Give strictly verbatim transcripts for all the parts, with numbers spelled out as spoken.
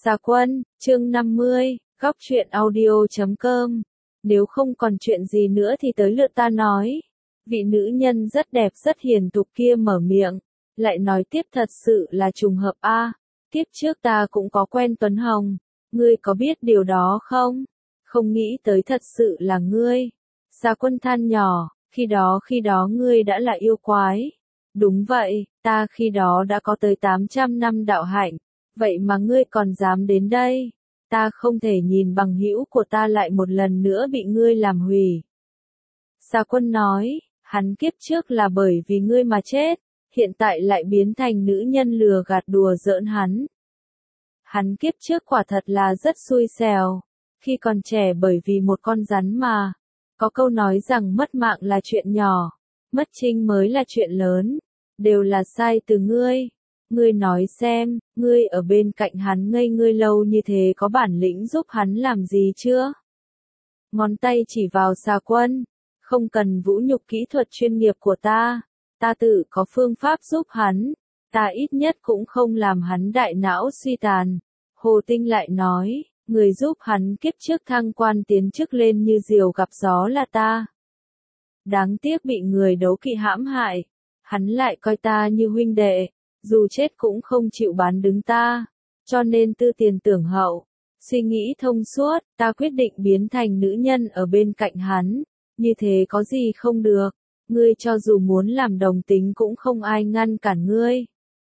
Xà Quân, chương năm mươi, góc truyện audio chấm com. Nếu không còn chuyện gì nữa thì tới lượt ta nói. Vị nữ nhân rất đẹp rất hiền thục kia mở miệng, lại nói tiếp thật sự là trùng hợp a. À, kiếp trước ta cũng có quen Tuấn Hồng, ngươi có biết điều đó không? Không nghĩ tới thật sự là ngươi. Xà Quân than nhỏ, khi đó khi đó ngươi đã là yêu quái. Đúng vậy, ta khi đó đã có tới tám trăm năm đạo hạnh. Vậy mà ngươi còn dám đến đây, ta không thể nhìn bằng hữu của ta lại một lần nữa bị ngươi làm hủy. Xà Quân nói, hắn kiếp trước là bởi vì ngươi mà chết, hiện tại lại biến thành nữ nhân lừa gạt đùa giỡn hắn. Hắn kiếp trước quả thật là rất xui xẻo, khi còn trẻ bởi vì một con rắn mà. Có câu nói rằng mất mạng là chuyện nhỏ, mất trinh mới là chuyện lớn, đều là sai từ ngươi. Ngươi nói xem, ngươi ở bên cạnh hắn ngây ngươi lâu như thế có bản lĩnh giúp hắn làm gì chưa? Ngón tay chỉ vào Xà Quân, không cần vũ nhục kỹ thuật chuyên nghiệp của ta, ta tự có phương pháp giúp hắn, ta ít nhất cũng không làm hắn đại não suy tàn. Hồ Tinh lại nói, người giúp hắn kiếp trước thăng quan tiến chức lên như diều gặp gió là ta. Đáng tiếc bị người đấu kỵ hãm hại, hắn lại coi ta như huynh đệ. Dù chết cũng không chịu bán đứng ta, cho nên tư tiền tưởng hậu, suy nghĩ thông suốt, ta quyết định biến thành nữ nhân ở bên cạnh hắn, như thế có gì không được, ngươi cho dù muốn làm đồng tính cũng không ai ngăn cản ngươi.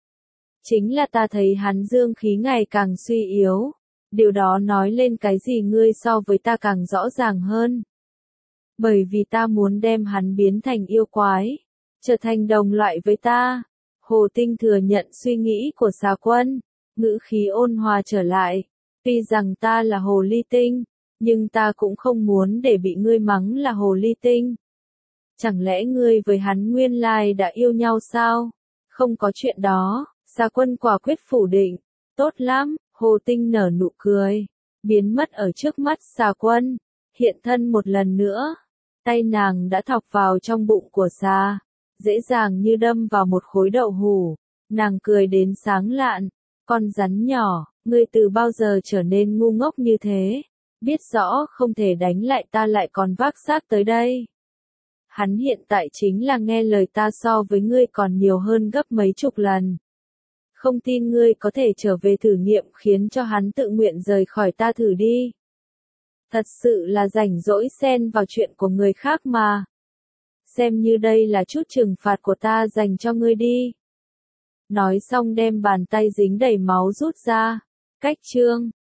Chính là ta thấy hắn dương khí ngày càng suy yếu, điều đó nói lên cái gì ngươi so với ta càng rõ ràng hơn. Bởi vì ta muốn đem hắn biến thành yêu quái, trở thành đồng loại với ta. Hồ Tinh thừa nhận suy nghĩ của Xà Quân, ngữ khí ôn hòa trở lại. Tuy rằng ta là hồ ly tinh, nhưng ta cũng không muốn để bị ngươi mắng là hồ ly tinh. Chẳng lẽ ngươi với hắn nguyên lai đã yêu nhau sao? Không có chuyện đó, Xà Quân quả quyết phủ định. Tốt lắm, Hồ Tinh nở nụ cười, biến mất ở trước mắt Xà Quân, hiện thân một lần nữa. Tay nàng đã thọc vào trong bụng của Xà. Dễ dàng như đâm vào một khối đậu hũ, nàng cười đến sáng lạn, con rắn nhỏ, ngươi từ bao giờ trở nên ngu ngốc như thế, biết rõ không thể đánh lại ta lại còn vác xác tới đây. Hắn hiện tại chính là nghe lời ta so với ngươi còn nhiều hơn gấp mấy chục lần. Không tin ngươi có thể trở về thử nghiệm khiến cho hắn tự nguyện rời khỏi ta thử đi. Thật sự là rảnh rỗi xen vào chuyện của người khác mà. Xem như đây là chút trừng phạt của ta dành cho ngươi đi. Nói xong đem bàn tay dính đầy máu rút ra. Cách chương